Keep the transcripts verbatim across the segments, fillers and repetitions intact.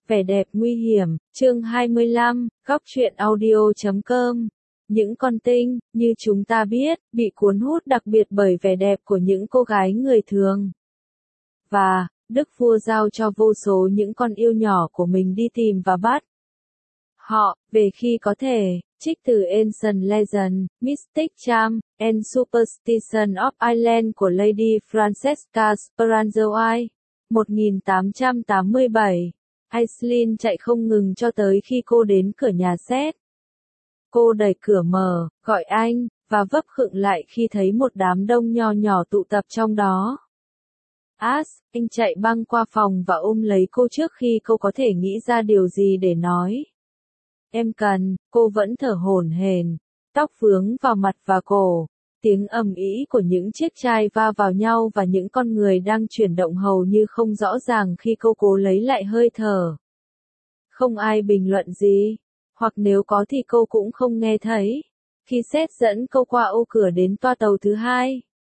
Vẻ đẹp nguy hiểm, chương hai mươi lăm, góc truyện audio chấm com. Những con tinh, như chúng ta biết, bị cuốn hút đặc biệt bởi vẻ đẹp của những cô gái người thường. Và, Đức Vua giao cho vô số những con yêu nhỏ của mình đi tìm và bắt họ, về khi có thể, trích từ Ancient Legend, Mystic Charm, and Superstition of Ireland của Lady Francesca Speranzois, một nghìn tám trăm tám mươi bảy. Aislinn chạy không ngừng cho tới khi cô đến cửa nhà Seth. Cô đẩy cửa mở, gọi anh, và vấp khựng lại khi thấy một đám đông nho nhỏ tụ tập trong đó. Ash, anh chạy băng qua phòng và ôm lấy cô trước khi cô có thể nghĩ ra điều gì để nói. Em cần, cô vẫn thở hổn hển, tóc vướng vào mặt và cổ. Tiếng ầm ĩ của những chiếc chai va vào nhau và những con người đang chuyển động hầu như không rõ ràng khi cô cố lấy lại hơi thở. Không ai bình luận gì, hoặc nếu có thì cô cũng không nghe thấy. Khi Seth dẫn cô qua ô cửa đến toa tàu thứ hai,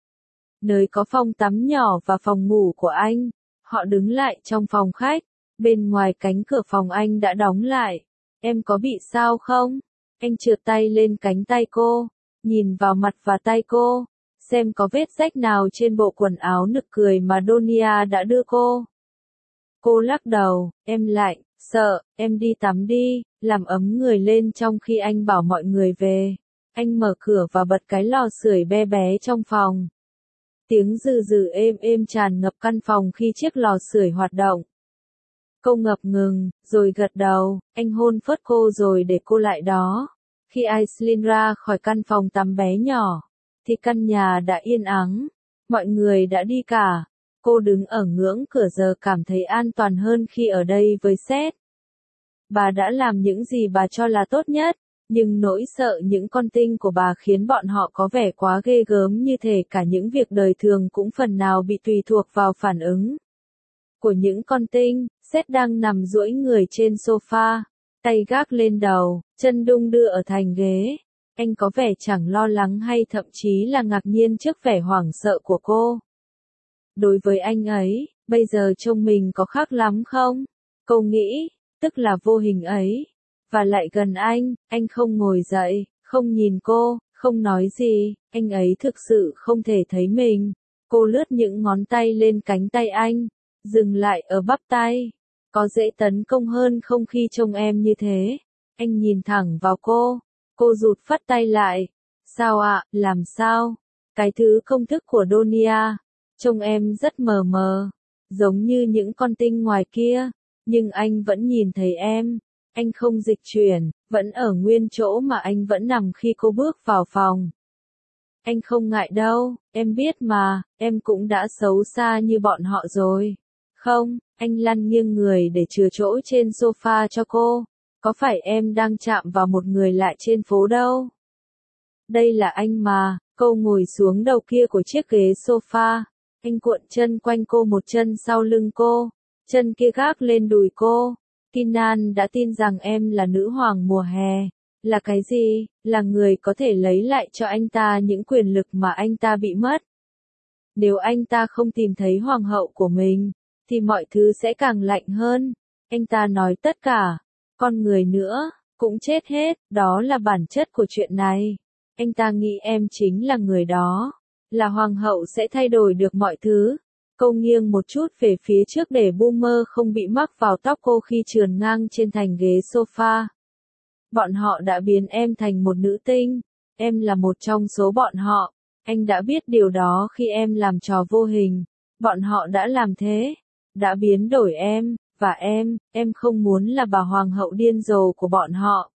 nơi có phòng tắm nhỏ và phòng ngủ của anh, họ đứng lại trong phòng khách. Bên ngoài cánh cửa phòng anh đã đóng lại. Em có bị sao không? Anh trượt tay lên cánh tay cô, nhìn vào mặt và tay cô, xem có vết rách nào trên bộ quần áo nực cười mà Donia đã đưa cô. Cô lắc đầu, em lạnh, sợ, em đi tắm đi, làm ấm người lên trong khi anh bảo mọi người về. Anh mở cửa và bật cái lò sưởi bé bé trong phòng. Tiếng rừ rừ êm êm tràn ngập căn phòng khi chiếc lò sưởi hoạt động. Cô ngập ngừng, rồi gật đầu, anh hôn phớt cô rồi để cô lại đó. Khi Aislinn ra khỏi căn phòng tắm bé nhỏ, thì căn nhà đã yên ắng. Mọi người đã đi cả. Cô đứng ở ngưỡng cửa giờ cảm thấy an toàn hơn khi ở đây với Seth. Bà đã làm những gì bà cho là tốt nhất, nhưng nỗi sợ những con tinh của bà khiến bọn họ có vẻ quá ghê gớm, như thể cả những việc đời thường cũng phần nào bị tùy thuộc vào phản ứng của những con tinh. Seth đang nằm duỗi người trên sofa, tay gác lên đầu, chân đung đưa ở thành ghế. Anh có vẻ chẳng lo lắng hay thậm chí là ngạc nhiên trước vẻ hoảng sợ của cô. Đối với anh ấy, bây giờ trông mình có khác lắm không? Cô nghĩ, tức là vô hình ấy. Và lại gần anh, anh không ngồi dậy, không nhìn cô, không nói gì, anh ấy thực sự không thể thấy mình. Cô lướt những ngón tay lên cánh tay anh, dừng lại ở bắp tay. Có dễ tấn công hơn không khi trông em như thế? Anh nhìn thẳng vào cô. Cô rụt phắt tay lại. Sao ạ, à, làm sao? Cái thứ công thức của Donia. Trông em rất mờ mờ, giống như những con tinh ngoài kia. Nhưng anh vẫn nhìn thấy em. Anh không dịch chuyển, vẫn ở nguyên chỗ mà anh vẫn nằm khi cô bước vào phòng. Anh không ngại đâu, em biết mà, em cũng đã xấu xa như bọn họ rồi. Không, anh lăn nghiêng người để chừa chỗ trên sofa cho cô. Có phải em đang chạm vào một người lạ trên phố đâu? Đây là anh mà. Cô ngồi xuống đầu kia của chiếc ghế sofa. Anh cuộn chân quanh cô, một chân sau lưng cô, chân kia gác lên đùi cô. Kinan đã tin rằng em là nữ hoàng mùa hè. Là cái gì? Là người có thể lấy lại cho anh ta những quyền lực mà anh ta bị mất. Nếu anh ta không tìm thấy hoàng hậu của mình, thì mọi thứ sẽ càng lạnh hơn. Anh ta nói tất cả, con người nữa, cũng chết hết. Đó là bản chất của chuyện này. Anh ta nghĩ em chính là người đó. Là hoàng hậu sẽ thay đổi được mọi thứ. Cô nghiêng một chút về phía trước để Boomer không bị mắc vào tóc cô khi trườn ngang trên thành ghế sofa. Bọn họ đã biến em thành một nữ tinh. Em là một trong số bọn họ. Anh đã biết điều đó khi em làm trò vô hình. Bọn họ đã làm thế. Đã biến đổi em. Và em, em không muốn là bà hoàng hậu điên rồ của bọn họ.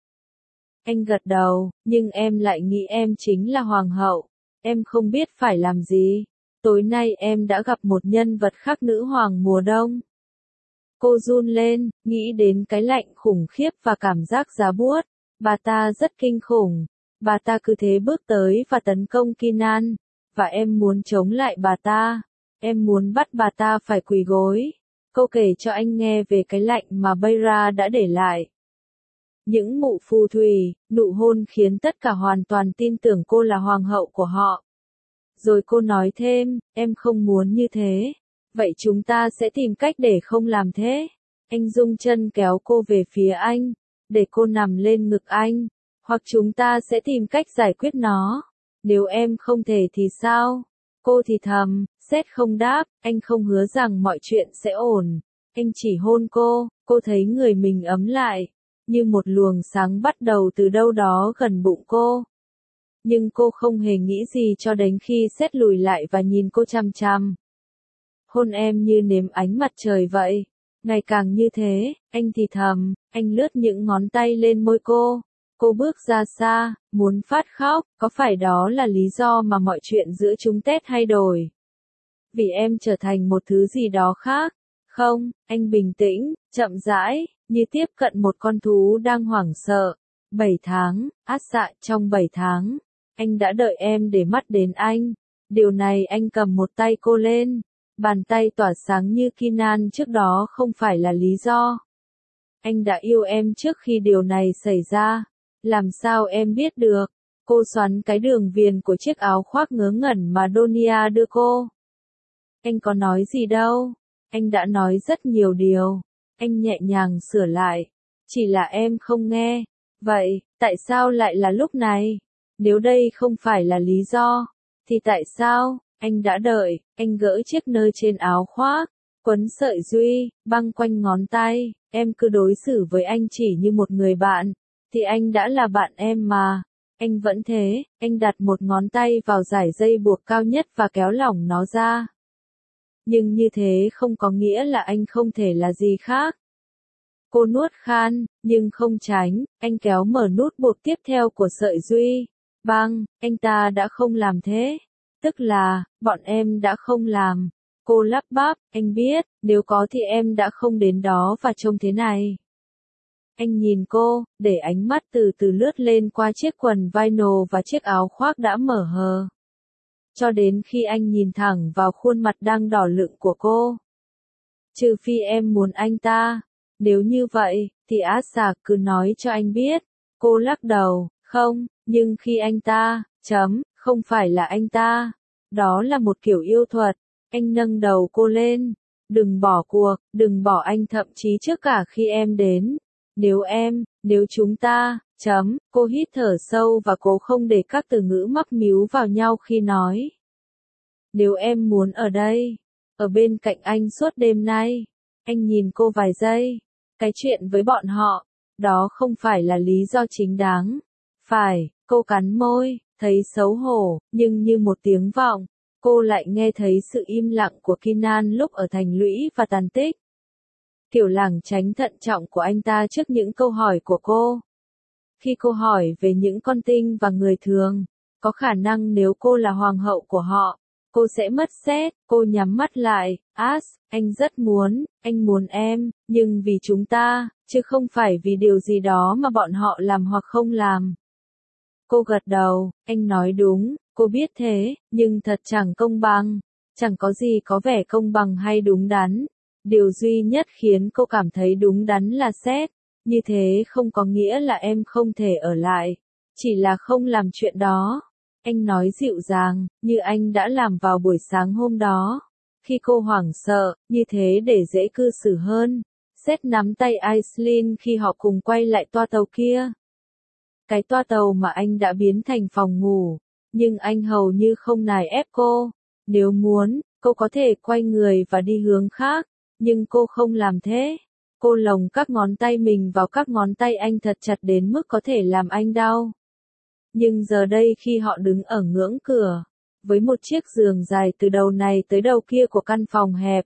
Anh gật đầu, nhưng em lại nghĩ em chính là hoàng hậu. Em không biết phải làm gì. Tối nay em đã gặp một nhân vật khác, nữ hoàng mùa đông. Cô run lên, nghĩ đến cái lạnh khủng khiếp và cảm giác giá buốt. Bà ta rất kinh khủng. Bà ta cứ thế bước tới và tấn công Kinan. Và em muốn chống lại bà ta. Em muốn bắt bà ta phải quỳ gối. Cô kể cho anh nghe về cái lạnh mà Beira đã để lại. Những mụ phù thủy, nụ hôn khiến tất cả hoàn toàn tin tưởng cô là hoàng hậu của họ. Rồi cô nói thêm, em không muốn như thế. Vậy chúng ta sẽ tìm cách để không làm thế. Anh rung chân kéo cô về phía anh, để cô nằm lên ngực anh, hoặc chúng ta sẽ tìm cách giải quyết nó. Nếu em không thể thì sao? Cô thì thầm, Seth không đáp, anh không hứa rằng mọi chuyện sẽ ổn. Anh chỉ hôn cô, cô thấy người mình ấm lại, như một luồng sáng bắt đầu từ đâu đó gần bụng cô. Nhưng cô không hề nghĩ gì cho đến khi Seth lùi lại và nhìn cô chằm chằm. Hôn em như nếm ánh mặt trời vậy. Ngày càng như thế, anh thì thầm, anh lướt những ngón tay lên môi cô. Cô bước ra xa, muốn phát khóc, có phải đó là lý do mà mọi chuyện giữa chúng Tết thay đổi? Vì em trở thành một thứ gì đó khác? Không, anh bình tĩnh, chậm rãi, như tiếp cận một con thú đang hoảng sợ. Bảy tháng, át dạ, trong bảy tháng, anh đã đợi em để mắt đến anh. Điều này anh cầm một tay cô lên. Bàn tay tỏa sáng như Kinan trước đó không phải là lý do. Anh đã yêu em trước khi điều này xảy ra. Làm sao em biết được? Cô xoắn cái đường viền của chiếc áo khoác ngớ ngẩn mà Donia đưa cô. Anh có nói gì đâu. Anh đã nói rất nhiều điều. Anh nhẹ nhàng sửa lại. Chỉ là em không nghe. Vậy, tại sao lại là lúc này? Nếu đây không phải là lý do, thì tại sao? Anh đã đợi, anh gỡ chiếc nơ trên áo khoác, quấn sợi duy, băng quanh ngón tay, em cứ đối xử với anh chỉ như một người bạn, thì anh đã là bạn em mà. Anh vẫn thế, anh đặt một ngón tay vào dải dây buộc cao nhất và kéo lỏng nó ra. Nhưng như thế không có nghĩa là anh không thể là gì khác. Cô nuốt khan, nhưng không tránh, anh kéo mở nút buộc tiếp theo của sợi duy. Băng, anh ta đã không làm thế. Tức là, bọn em đã không làm. Cô lắp bắp, anh biết, nếu có thì em đã không đến đó và trông thế này. Anh nhìn cô, để ánh mắt từ từ lướt lên qua chiếc quần vinyl và chiếc áo khoác đã mở hờ. Cho đến khi anh nhìn thẳng vào khuôn mặt đang đỏ lựng của cô. Trừ phi em muốn anh ta. Nếu như vậy, thì Át Sạc cứ nói cho anh biết. Cô lắc đầu, không, nhưng khi anh ta, chấm, không phải là anh ta. Đó là một kiểu yêu thuật. Anh nâng đầu cô lên. Đừng bỏ cuộc, đừng bỏ anh thậm chí trước cả khi em đến. Nếu em, nếu chúng ta, chấm, cô hít thở sâu và cố không để các từ ngữ mắc míu vào nhau khi nói. Nếu em muốn ở đây, ở bên cạnh anh suốt đêm nay. Anh nhìn cô vài giây. Cái chuyện với bọn họ, đó không phải là lý do chính đáng. Phải, cô cắn môi, thấy xấu hổ, nhưng như một tiếng vọng, cô lại nghe thấy sự im lặng của Kinan lúc ở thành lũy và tàn tích. Kiểu lảng tránh thận trọng của anh ta trước những câu hỏi của cô. Khi cô hỏi về những con tinh và người thường, có khả năng nếu cô là hoàng hậu của họ, cô sẽ mất Seth. Cô nhắm mắt lại, As, anh rất muốn, anh muốn em, nhưng vì chúng ta, chứ không phải vì điều gì đó mà bọn họ làm hoặc không làm. Cô gật đầu, anh nói đúng, cô biết thế, nhưng thật chẳng công bằng, chẳng có gì có vẻ công bằng hay đúng đắn. Điều duy nhất khiến cô cảm thấy đúng đắn là Seth, như thế không có nghĩa là em không thể ở lại, chỉ là không làm chuyện đó. Anh nói dịu dàng, như anh đã làm vào buổi sáng hôm đó. Khi cô hoảng sợ, như thế để dễ cư xử hơn. Seth nắm tay Aislinn khi họ cùng quay lại toa tàu kia. Cái toa tàu mà anh đã biến thành phòng ngủ. Nhưng anh hầu như không nài ép cô. Nếu muốn, cô có thể quay người và đi hướng khác. Nhưng cô không làm thế. Cô lồng các ngón tay mình vào các ngón tay anh thật chặt đến mức có thể làm anh đau. Nhưng giờ đây khi họ đứng ở ngưỡng cửa, với một chiếc giường dài từ đầu này tới đầu kia của căn phòng hẹp,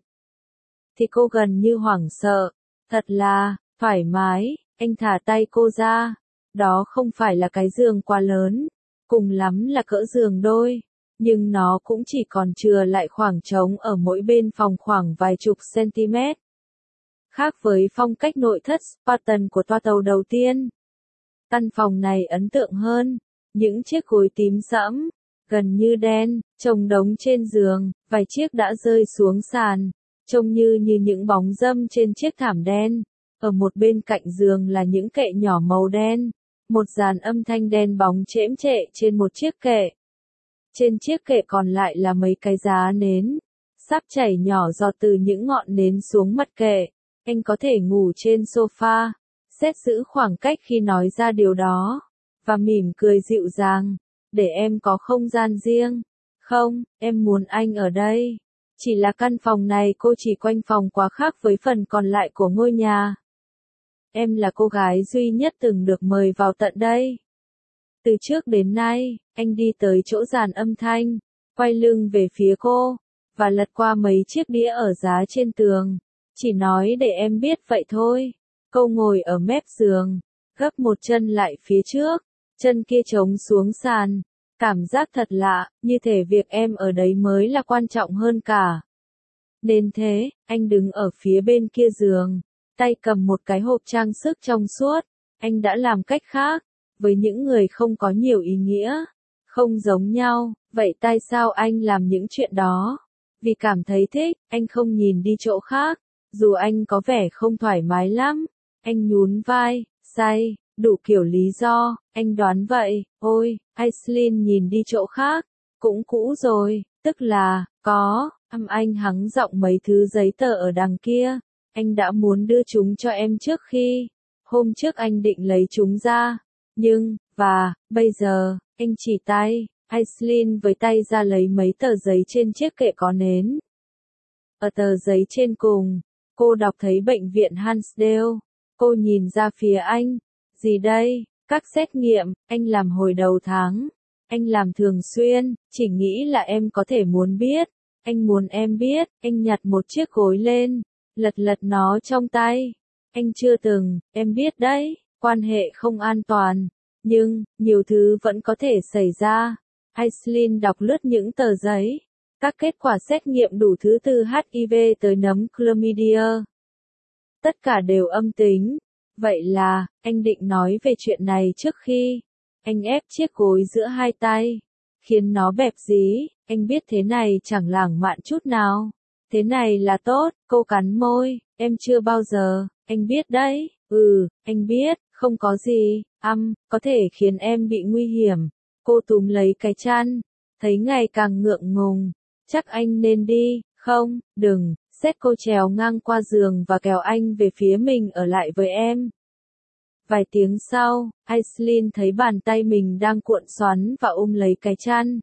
thì cô gần như hoảng sợ. Thật là, thoải mái, anh thả tay cô ra. Đó không phải là cái giường quá lớn, cùng lắm là cỡ giường đôi, nhưng nó cũng chỉ còn chừa lại khoảng trống ở mỗi bên phòng khoảng vài chục cm. Khác với phong cách nội thất Spartan của toa tàu đầu tiên, căn phòng này ấn tượng hơn. Những chiếc gối tím sẫm, gần như đen, chồng đống trên giường, vài chiếc đã rơi xuống sàn, trông như như những bóng râm trên chiếc thảm đen. Ở một bên cạnh giường là những kệ nhỏ màu đen, một dàn âm thanh đen bóng chễm chệ trên một chiếc kệ. Trên chiếc kệ còn lại là mấy cái giá nến, sắp chảy nhỏ giọt từ những ngọn nến xuống mặt kệ. anh có thể ngủ trên sofa. Seth giữ khoảng cách khi nói ra điều đó, và mỉm cười dịu dàng, để em có không gian riêng. Không, em muốn anh ở đây. Chỉ là căn phòng này cô chỉ quanh phòng quá khác với phần còn lại của ngôi nhà. Em là cô gái duy nhất từng được mời vào tận đây. Từ trước đến nay, anh đi tới chỗ dàn âm thanh, quay lưng về phía cô, và lật qua mấy chiếc đĩa ở giá trên tường. Chỉ nói để em biết vậy thôi. Cô ngồi ở mép giường, gấp một chân lại phía trước, chân kia trống xuống sàn. Cảm giác thật lạ, như thể việc em ở đấy mới là quan trọng hơn cả. Nên thế, anh đứng ở phía bên kia giường, tay cầm một cái hộp trang sức trong suốt. Anh đã làm cách khác, với những người không có nhiều ý nghĩa, không giống nhau. Vậy tại sao anh làm những chuyện đó? Vì cảm thấy thích, anh không nhìn đi chỗ khác, dù anh có vẻ không thoải mái lắm. Anh nhún vai, say, đủ kiểu lý do, anh đoán vậy. Ôi, Aislinn nhìn đi chỗ khác, cũng cũ rồi, tức là, có, âm anh hắng giọng mấy thứ giấy tờ ở đằng kia. Anh đã muốn đưa chúng cho em trước khi, hôm trước anh định lấy chúng ra, nhưng, và, bây giờ, anh chỉ tay. Aislinn với tay ra lấy mấy tờ giấy trên chiếc kệ có nến. Ở tờ giấy trên cùng, cô đọc thấy bệnh viện Hansdale. Cô nhìn ra phía anh. Gì đây? Các xét nghiệm, anh làm hồi đầu tháng. Anh làm thường xuyên, chỉ nghĩ là em có thể muốn biết. Anh muốn em biết. Anh nhặt một chiếc gối lên, lật lật nó trong tay. Anh chưa từng, em biết đấy, quan hệ không an toàn. Nhưng, nhiều thứ vẫn có thể xảy ra. Aislinn đọc lướt những tờ giấy. Các kết quả xét nghiệm đủ thứ từ H I V tới nấm chlamydia. Tất cả đều âm tính. Vậy là, anh định nói về chuyện này trước khi. Anh ép chiếc gối giữa hai tay, khiến nó bẹp dí. Anh biết thế này chẳng lãng mạn chút nào. Thế này là tốt, cô cắn môi. Em chưa bao giờ, anh biết đấy. Ừ, anh biết, không có gì, âm, có thể khiến em bị nguy hiểm. Cô túm lấy cái chăn, thấy ngày càng ngượng ngùng. Chắc anh nên đi, không, đừng. Seth cô trèo ngang qua giường và kéo anh về phía mình ở lại với em. Vài tiếng sau, Aislinn thấy bàn tay mình đang cuộn xoắn và ôm lấy cái chăn.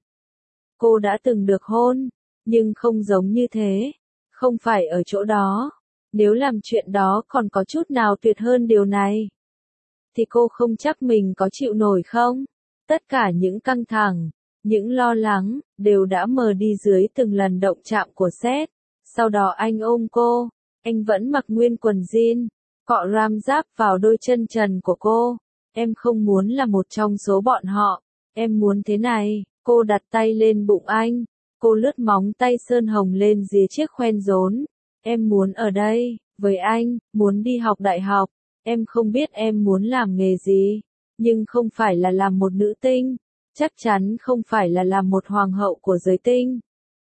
Cô đã từng được hôn, nhưng không giống như thế. Không phải ở chỗ đó. Nếu làm chuyện đó còn có chút nào tuyệt hơn điều này, thì cô không chắc mình có chịu nổi không? Tất cả những căng thẳng, những lo lắng, đều đã mờ đi dưới từng lần động chạm của Seth. Sau đó anh ôm cô. Anh vẫn mặc nguyên quần jean, cọ ram giáp vào đôi chân trần của cô. Em không muốn là một trong số bọn họ. Em muốn thế này. Cô đặt tay lên bụng anh. Cô lướt móng tay sơn hồng lên dưới chiếc khoen rốn. Em muốn ở đây, với anh, muốn đi học đại học. Em không biết em muốn làm nghề gì, nhưng không phải là làm một nữ tinh. Chắc chắn không phải là làm một hoàng hậu của giới tinh.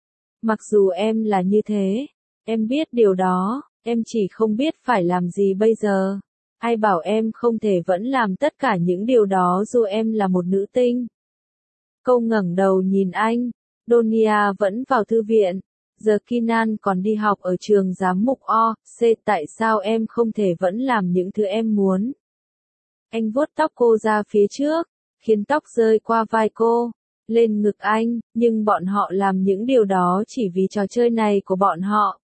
Mặc dù em là như thế, em biết điều đó, em chỉ không biết phải làm gì bây giờ. Ai bảo em không thể vẫn làm tất cả những điều đó dù em là một nữ tinh. Cô ngẩng đầu nhìn anh. Donia vẫn vào thư viện. Giờ Kinan còn đi học ở trường giám mục O. C. Tại sao em không thể vẫn làm những thứ em muốn? Anh vuốt tóc cô ra phía trước, khiến tóc rơi qua vai cô, lên ngực anh, nhưng bọn họ làm những điều đó chỉ vì trò chơi này của bọn họ.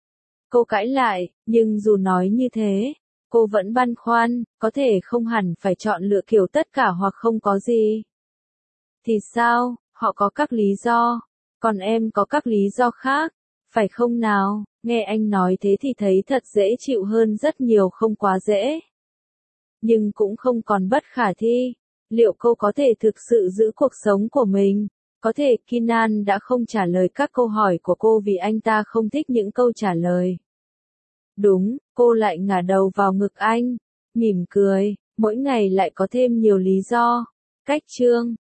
Cô cãi lại, nhưng dù nói như thế, cô vẫn băn khoăn, có thể không hẳn phải chọn lựa kiểu tất cả hoặc không có gì. Thì sao, họ có các lý do, còn em có các lý do khác, phải không nào? Nghe anh nói thế thì thấy thật dễ chịu hơn rất nhiều, không quá dễ. Nhưng cũng không còn bất khả thi. Liệu cô có thể thực sự giữ cuộc sống của mình? Có thể Kinan đã không trả lời các câu hỏi của cô vì anh ta không thích những câu trả lời. Đúng, cô lại ngả đầu vào ngực anh, mỉm cười, mỗi ngày lại có thêm nhiều lý do. Cách chương